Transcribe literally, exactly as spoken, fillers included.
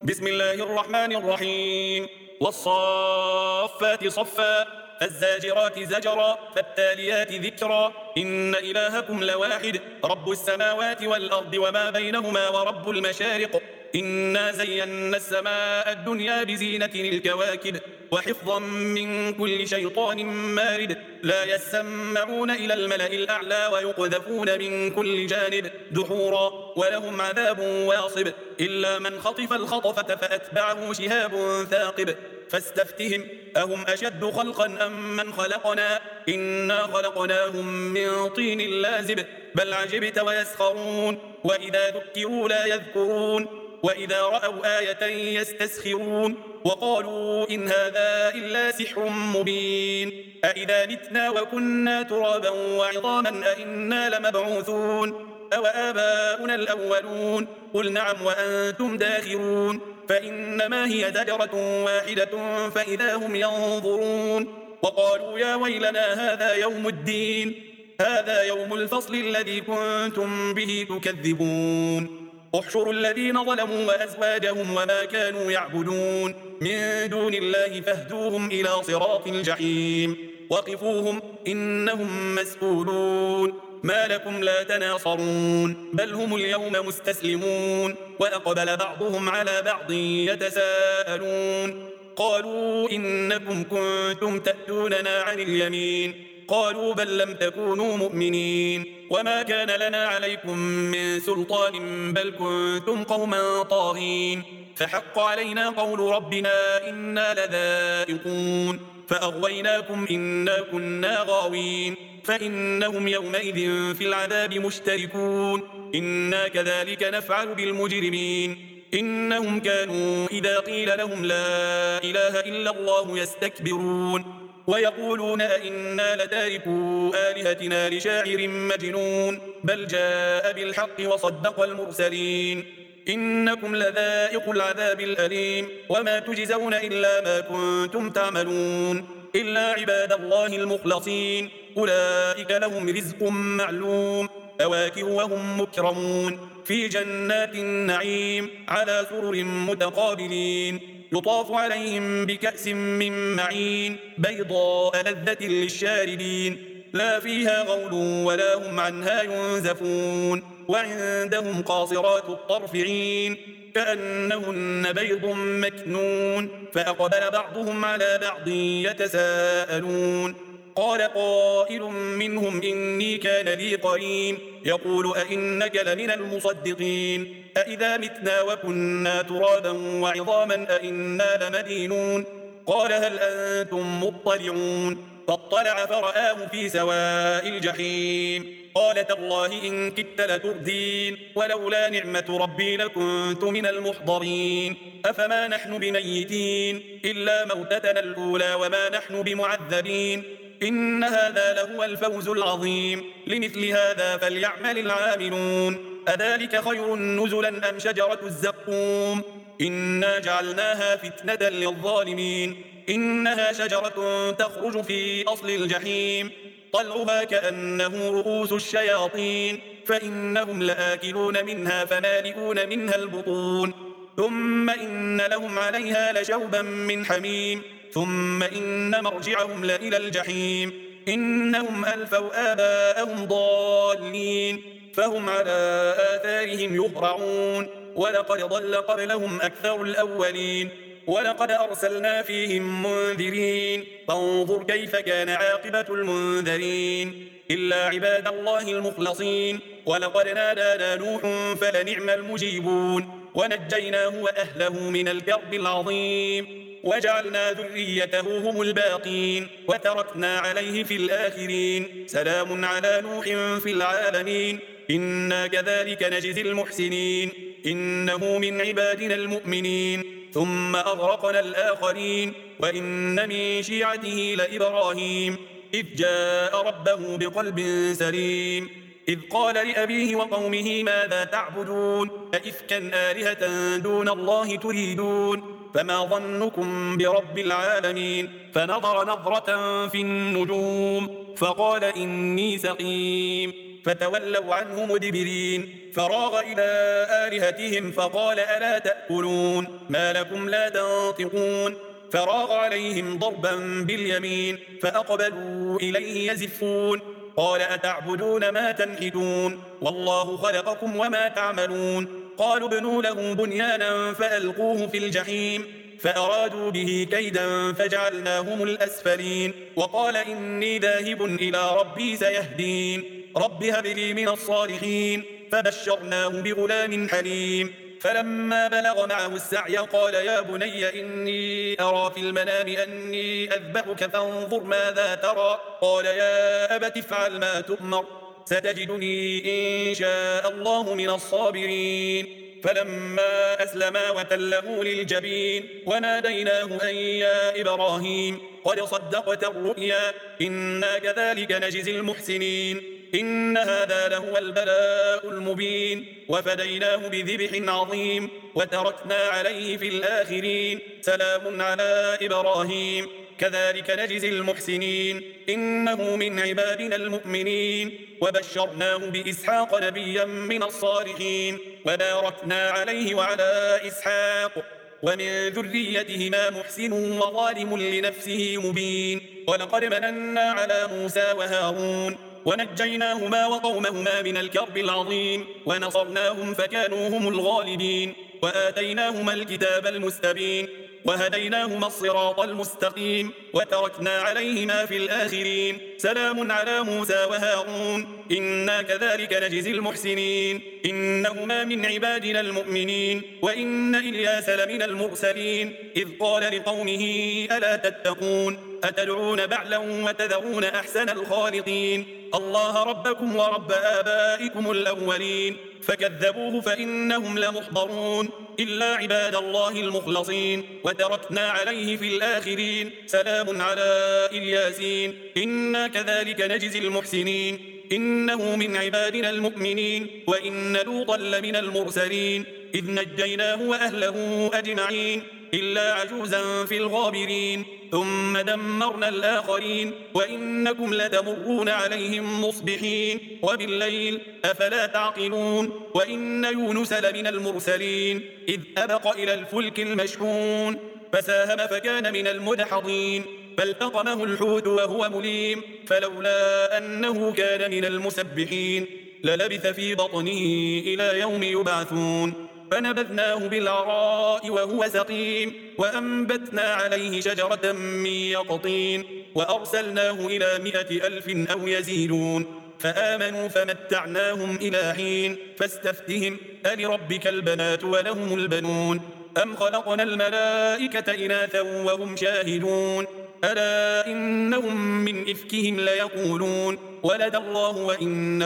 بسم الله الرحمن الرحيم والصافات صفا فالزاجرات زجرا فالتاليات ذكرا إن إلهكم لواحد رب السماوات والأرض وما بينهما ورب المشارق إنا زينا السماء الدنيا بزينة الكواكب وحفظا من كل شيطان مارد لا يسمعون إلى الملأ الأعلى ويقذفون من كل جانب دحورا ولهم عذاب واصب إلا من خطف الخطفة فأتبعه شهاب ثاقب فاستفتهم أهم أشد خلقا أم من خلقنا إنا خلقناهم من طين لازب بل عجبت ويسخرون وإذا ذكروا لا يذكرون وإذا رأوا آية يستسخرون وقالوا إن هذا إلا سحر مبين أإذا متنا وكنا ترابا وعظاما أإنا لمبعوثون أو آباؤنا الأولون قل نعم وأنتم داخرون فإنما هي زجرة واحدة فإذا هم ينظرون وقالوا يا ويلنا هذا يوم الدين هذا يوم الفصل الذي كنتم به تكذبون احشروا الذين ظلموا وأزواجهم وما كانوا يعبدون من دون الله فاهدوهم إلى صراط الجحيم وقفوهم إنهم مسؤولون ما لكم لا تناصرون بل هم اليوم مستسلمون وأقبل بعضهم على بعض يتساءلون قالوا إنكم كنتم تأتوننا عن اليمين قالوا بل لم تكونوا مؤمنين وما كان لنا عليكم من سلطان بل كنتم قوما طاغين فحق علينا قول ربنا إنا لذائقون فأغويناكم إنا كنا غاوين فإنهم يومئذ في العذاب مشتركون إنا كذلك نفعل بالمجرمين إنهم كانوا إذا قيل لهم لا إله إلا الله يستكبرون ويقولون أئنا لتاركو آلهتنا لشاعر مجنون بل جاء بالحق وصدق المرسلين إنكم لذائق العذاب الأليم وما تجزون إلا ما كنتم تعملون إلا عباد الله المخلصين أولئك لهم رزق معلوم فواكه وهم مكرمون في جنات النعيم على سرر متقابلين يطاف عليهم بكأس من معين بيضاء لذة للشاربين لا فيها غول ولا هم عنها ينزفون وعندهم قاصرات الطرف عين كأنهن بيض مكنون فأقبل بعضهم على بعض يتساءلون قال قائل منهم إني كان لي قرين يقول أئنك لمن المصدقين أئذا متنا وكنا ترابا وعظاما أئنا لمدينون قال هل أنتم مطلعون فاطلع فرآه في سواء الجحيم قال تالله إن كدت لتردين ولولا نعمة ربي لكنت من المحضرين أفما نحن بميتين إلا موتتنا الأولى وما نحن بمعذبين إن هذا لهو الفوز العظيم لمثل هذا فليعمل العاملون أذلك خير نزلا أم شجرة الزقوم إنا جعلناها فتنة للظالمين إنها شجرة تخرج في أصل الجحيم طلعها كأنه رؤوس الشياطين فإنهم لآكلون منها فمالئون منها البطون ثم إن لهم عليها لشوبا من حميم ثم إن مرجعهم لإلى الجحيم إنهم ألفوا آباءهم ضالين فهم على آثارهم يهرعون ولقد ضل قبلهم أكثر الأولين ولقد أرسلنا فيهم منذرين فانظر كيف كان عاقبة المنذرين إلا عباد الله المخلصين ولقد نادانا نوح فلنعم المجيبون ونجيناه وأهله من الكرب العظيم وجعلنا ذريته هم الباقين وتركنا عليه في الآخرين سلام على نوح في العالمين إنا كذلك نجزي المحسنين إنه من عبادنا المؤمنين ثم أغرقنا الآخرين وإن من شيعته لإبراهيم إذ جاء ربه بقلب سليم إذ قال لأبيه وقومه ماذا تعبدون أئفكا آلهة دون الله تريدون فما ظنكم برب العالمين فنظر نظرة في النجوم فقال إني سقيم فتولوا عنه مدبرين فراغ إلى آلهتهم فقال ألا تأكلون ما لكم لا تنطقون فراغ عليهم ضربا باليمين فأقبلوا إليه يزفون قال أتعبدون ما تنحتون والله خلقكم وما تعملون قالوا ابنوا له بنيانا فألقوه في الجحيم فأرادوا به كيدا فجعلناهم الأسفلين وقال إني ذاهب إلى ربي سيهدين رب هب لي من الصالحين فبشرناه بغلام حليم فلما بلغ معه السعي قال يا بني إني أرى في المنام أني أذبحك فانظر ماذا ترى قال يا أبت افعل ما تؤمر ستجدني إن شاء الله من الصابرين فلما أسلما وتله للجبين وناديناه أن يا إبراهيم قد صدقت الرؤيا إنا كذلك نجزي المحسنين إن هذا لهو البلاء المبين وفديناه بذبح عظيم وتركنا عليه في الآخرين سلام على إبراهيم كذلك نجزي المحسنين إنه من عبادنا المؤمنين وبشرناه بإسحاق نبيا من الصالحين وباركنا عليه وعلى إسحاق ومن ذريتهما محسن وظالم لنفسه مبين ولقد مننا على موسى وهارون ونجيناهما وقومهما من الكرب العظيم ونصرناهم فكانوا هم الغالبين وآتيناهما الكتاب المستبين وهديناهما الصراط المستقيم وتركنا عليهما في الآخرين سلام على موسى وهارون إنا كذلك نجزي المحسنين إنهما من عبادنا المؤمنين وإن إلياس لمن المرسلين إذ قال لقومه ألا تتقون أتدعون بعلا وتذرون أحسن الخالقين الله ربكم ورب آبائكم الأولين فكذبوه فإنهم لمحضرون إلا عباد الله المخلصين وتركنا عليه في الآخرين سلام على الياسين إنا كذلك نجزي المحسنين إنه من عبادنا المؤمنين وإن لوطا لمن المرسلين إذ نجيناه وأهله أجمعين إلا عجوزا في الغابرين ثم دمرنا الآخرين وإنكم لتمرون عليهم مصبحين وبالليل أفلا تعقلون وإن يونس لمن المرسلين إذ أبق إلى الفلك المشحون فساهم فكان من المدحضين فالتقمه الحوت وهو مليم فلولا أنه كان من المسبحين للبث في بطنه إلى يوم يبعثون فنبذناه بالعراء وهو سقيم وأنبتنا عليه شجرة من يقطين وأرسلناه إلى مئة ألف أو يزيدون فآمنوا فمتعناهم إلى حين فاستفتهم ألربك البنات ولهم البنون أم خلقنا الملائكة إناثا وهم شاهدون ألا إنهم من إفكهم ليقولون ولد الله وإن